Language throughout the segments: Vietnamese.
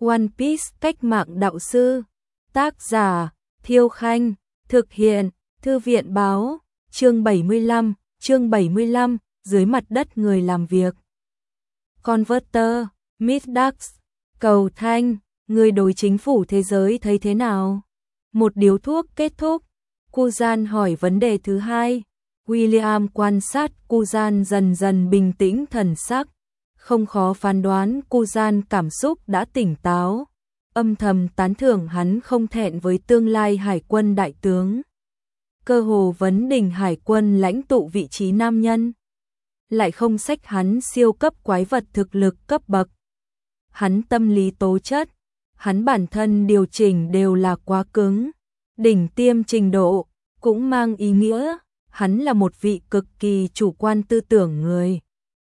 One Piece cách mạng đạo sư. Tác giả Thiêu Khanh. Thực hiện Thư viện báo. Chương 75, dưới mặt đất người làm việc. Converter, Midax, Cầu Thanh, người đối chính phủ thế giới thấy thế nào? Một điếu thuốc kết thúc, Kuzan hỏi vấn đề thứ hai. William quan sát Kuzan dần dần bình tĩnh thần sắc. Không khó phán đoán Kuzan cảm xúc đã tỉnh táo. Âm thầm tán thưởng hắn không thẹn với tương lai hải quân đại tướng. Cơ hồ vấn đỉnh hải quân lãnh tụ vị trí nam nhân. Lại không xách hắn siêu cấp quái vật thực lực cấp bậc. Hắn tâm lý tố chất, hắn bản thân điều chỉnh đều là quá cứng. Đỉnh tiêm trình độ, cũng mang ý nghĩa, hắn là một vị cực kỳ chủ quan tư tưởng người.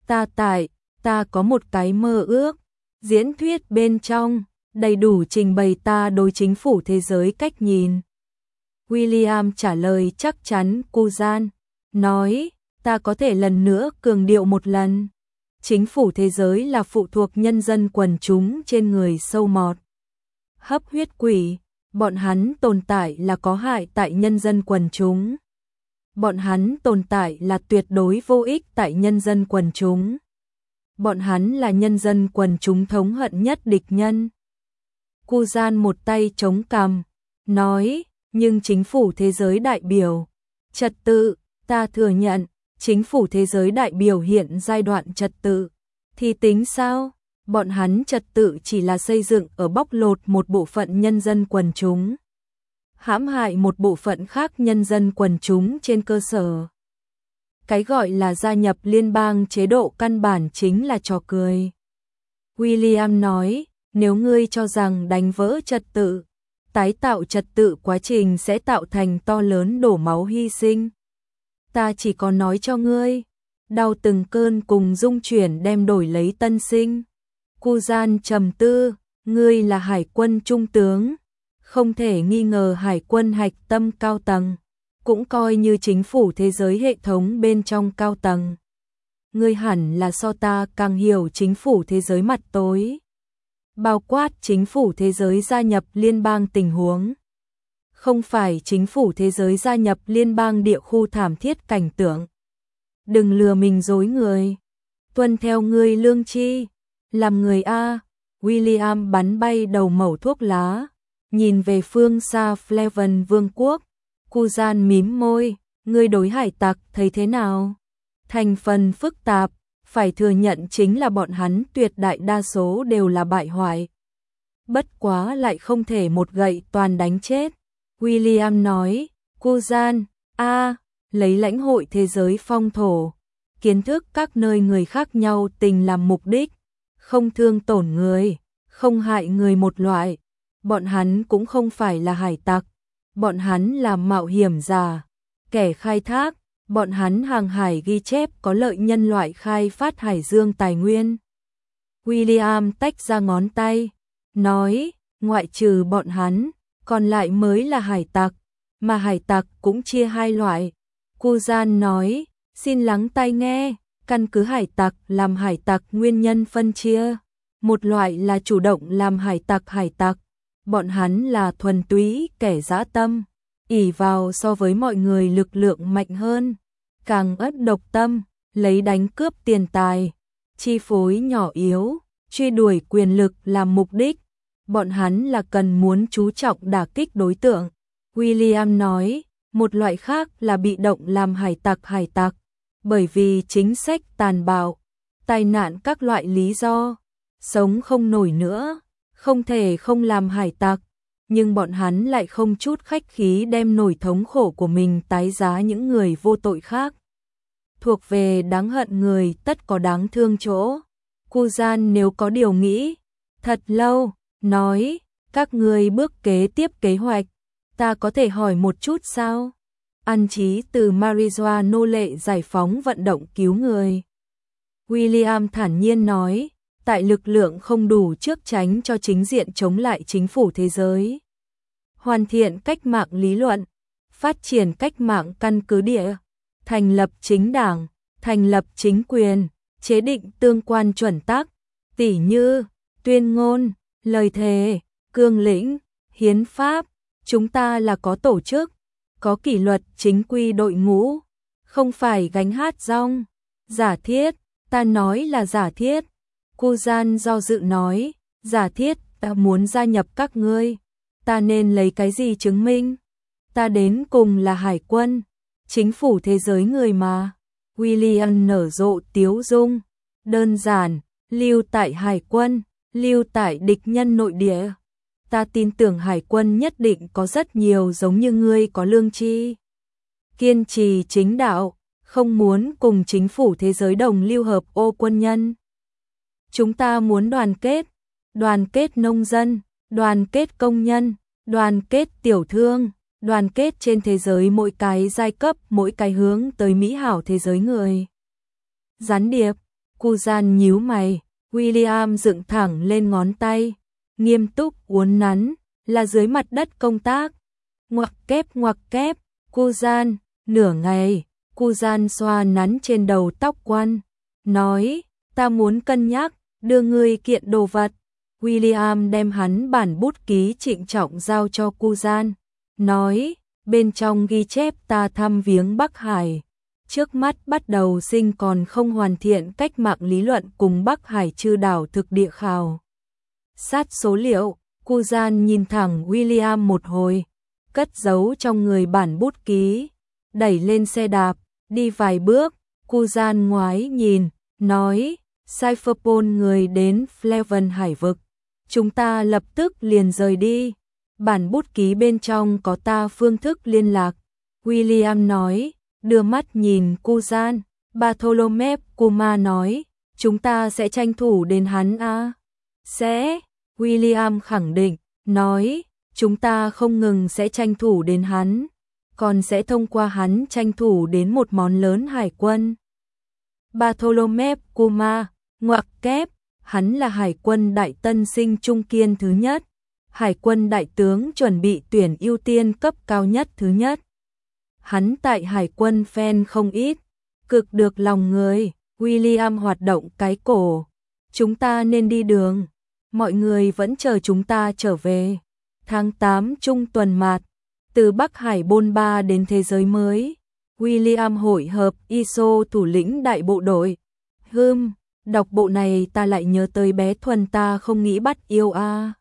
Ta có một cái mơ ước, diễn thuyết bên trong, đầy đủ trình bày ta đối chính phủ thế giới cách nhìn. William trả lời chắc chắn Kuzan, nói, ta có thể lần nữa cường điệu một lần. Chính phủ thế giới là phụ thuộc nhân dân quần chúng trên người sâu mọt. Hấp huyết quỷ, bọn hắn tồn tại là có hại tại nhân dân quần chúng. Bọn hắn tồn tại là tuyệt đối vô ích tại nhân dân quần chúng. Bọn hắn là nhân dân quần chúng thống hận nhất địch nhân. Kuzan một tay chống cằm, nói, nhưng chính phủ thế giới đại biểu, trật tự, ta thừa nhận, chính phủ thế giới đại biểu hiện giai đoạn trật tự. Thì tính sao? Bọn hắn trật tự chỉ là xây dựng ở bóc lột một bộ phận nhân dân quần chúng. Hãm hại một bộ phận khác nhân dân quần chúng trên cơ sở. Cái gọi là gia nhập liên bang chế độ căn bản chính là trò cười. William nói, nếu ngươi cho rằng đánh vỡ trật tự, tái tạo trật tự quá trình sẽ tạo thành to lớn đổ máu hy sinh. Ta chỉ có nói cho ngươi, đau từng cơn cùng dung chuyển đem đổi lấy tân sinh. Kuzan trầm tư, ngươi là hải quân trung tướng, không thể nghi ngờ hải quân hạch tâm cao tầng, cũng coi như chính phủ thế giới hệ thống bên trong cao tầng. Ngươi hẳn là so ta càng hiểu chính phủ thế giới mặt tối, bao quát chính phủ thế giới gia nhập liên bang tình huống. Không phải chính phủ thế giới gia nhập liên bang địa khu thảm thiết cảnh tượng. Đừng lừa mình dối người, tuân theo ngươi lương tri, làm người A. William bắn bay đầu mẩu thuốc lá, nhìn về phương xa Fleven Vương quốc. Kuzan mím môi, ngươi đối hải tặc thấy thế nào? Thành phần phức tạp, phải thừa nhận chính là bọn hắn tuyệt đại đa số đều là bại hoại. Bất quá lại không thể một gậy toàn đánh chết. William nói, Kuzan, lấy lãnh hội thế giới phong thổ, kiến thức các nơi người khác nhau tình làm mục đích, không thương tổn người, không hại người một loại. Bọn hắn cũng không phải là hải tặc, bọn hắn là mạo hiểm giả, kẻ khai thác, bọn hắn hàng hải ghi chép có lợi nhân loại khai phát hải dương tài nguyên. William tách ra ngón tay, nói, ngoại trừ bọn hắn, còn lại mới là hải tặc, mà hải tặc cũng chia hai loại. Kuzan nói, xin lắng tai nghe, căn cứ hải tặc nguyên nhân phân chia. Một loại là chủ động làm hải tặc, bọn hắn là thuần túy kẻ dã tâm, ỷ vào so với mọi người lực lượng mạnh hơn, càng ất độc tâm, lấy đánh cướp tiền tài, chi phối nhỏ yếu, truy đuổi quyền lực làm mục đích. Bọn hắn là cần muốn chú trọng đả kích đối tượng. William nói, một loại khác là bị động làm hải tặc, bởi vì chính sách tàn bạo, tai nạn các loại lý do, sống không nổi nữa, không thể không làm hải tặc, nhưng bọn hắn lại không chút khách khí đem nỗi thống khổ của mình tái giá những người vô tội khác. Thuộc về đáng hận người tất có đáng thương chỗ. Kuzan nếu có điều nghĩ, thật lâu, nói, các ngươi bước kế tiếp kế hoạch, ta có thể hỏi một chút sao? Ăn trí từ marijuana nô lệ giải phóng vận động cứu người. William thản nhiên nói, tại lực lượng không đủ trước tránh cho chính diện chống lại chính phủ thế giới. Hoàn thiện cách mạng lý luận, phát triển cách mạng căn cứ địa, thành lập chính đảng, thành lập chính quyền, chế định tương quan chuẩn tắc, tỉ như tuyên ngôn, lời thề, cương lĩnh, hiến pháp, chúng ta là có tổ chức, có kỷ luật chính quy đội ngũ, không phải gánh hát rong. Giả thiết, ta nói là giả thiết. Cu Gian do dự nói, giả thiết ta muốn gia nhập các ngươi, ta nên lấy cái gì chứng minh? Ta đến cùng là hải quân, chính phủ thế giới người mà. William nở rộ tiếu dung, đơn giản, lưu tại hải quân, lưu tại địch nhân nội địa. Ta tin tưởng hải quân nhất định có rất nhiều giống như ngươi có lương tri, kiên trì chính đạo, không muốn cùng chính phủ thế giới đồng lưu hợp ô quân nhân. Chúng ta muốn đoàn kết nông dân, đoàn kết công nhân, đoàn kết tiểu thương, đoàn kết trên thế giới mỗi cái giai cấp, mỗi cái hướng tới mỹ hảo thế giới người. Gián điệp, Cu Gian nhíu mày, William dựng thẳng lên ngón tay, nghiêm túc uốn nắn, là dưới mặt đất công tác. Ngoặc kép, Cu Gian, nửa ngày, Cu Gian xoa nắn trên đầu tóc quan, nói, ta muốn cân nhắc, đưa ngươi kiện đồ vật. William đem hắn bản bút ký trịnh trọng giao cho Cu Gian, nói, bên trong ghi chép ta thăm viếng Bắc Hải. Trước mắt bắt đầu sinh còn không hoàn thiện cách mạng lý luận cùng Bắc Hải chư đảo thực địa khảo sát số liệu. Cu Gian nhìn thẳng William một hồi, cất giấu trong người bản bút ký, đẩy lên xe đạp, đi vài bước. Cu Gian ngoái nhìn, nói, Cypherpol người đến Fleven hải vực, chúng ta lập tức liền rời đi. Bản bút ký bên trong có ta phương thức liên lạc. William nói, đưa mắt nhìn Cu Gian. Bartholomew Kuma nói, chúng ta sẽ tranh thủ đến hắn à? Sẽ. William khẳng định, nói, chúng ta không ngừng sẽ tranh thủ đến hắn, còn sẽ thông qua hắn tranh thủ đến một món lớn hải quân. Bartholomew Kuma, ngoặc kép, hắn là hải quân đại tân sinh trung kiên thứ nhất, hải quân đại tướng chuẩn bị tuyển ưu tiên cấp cao nhất thứ nhất. Hắn tại hải quân fan không ít, cực được lòng người. William hoạt động cái cổ, chúng ta nên đi đường, mọi người vẫn chờ chúng ta trở về. Tháng 8 trung tuần mạt, từ Bắc Hải bôn ba đến thế giới mới. William hội hợp ISO thủ lĩnh đại bộ đội. Đọc bộ này ta lại nhớ tới bé Thuần ta không nghĩ bắt yêu a.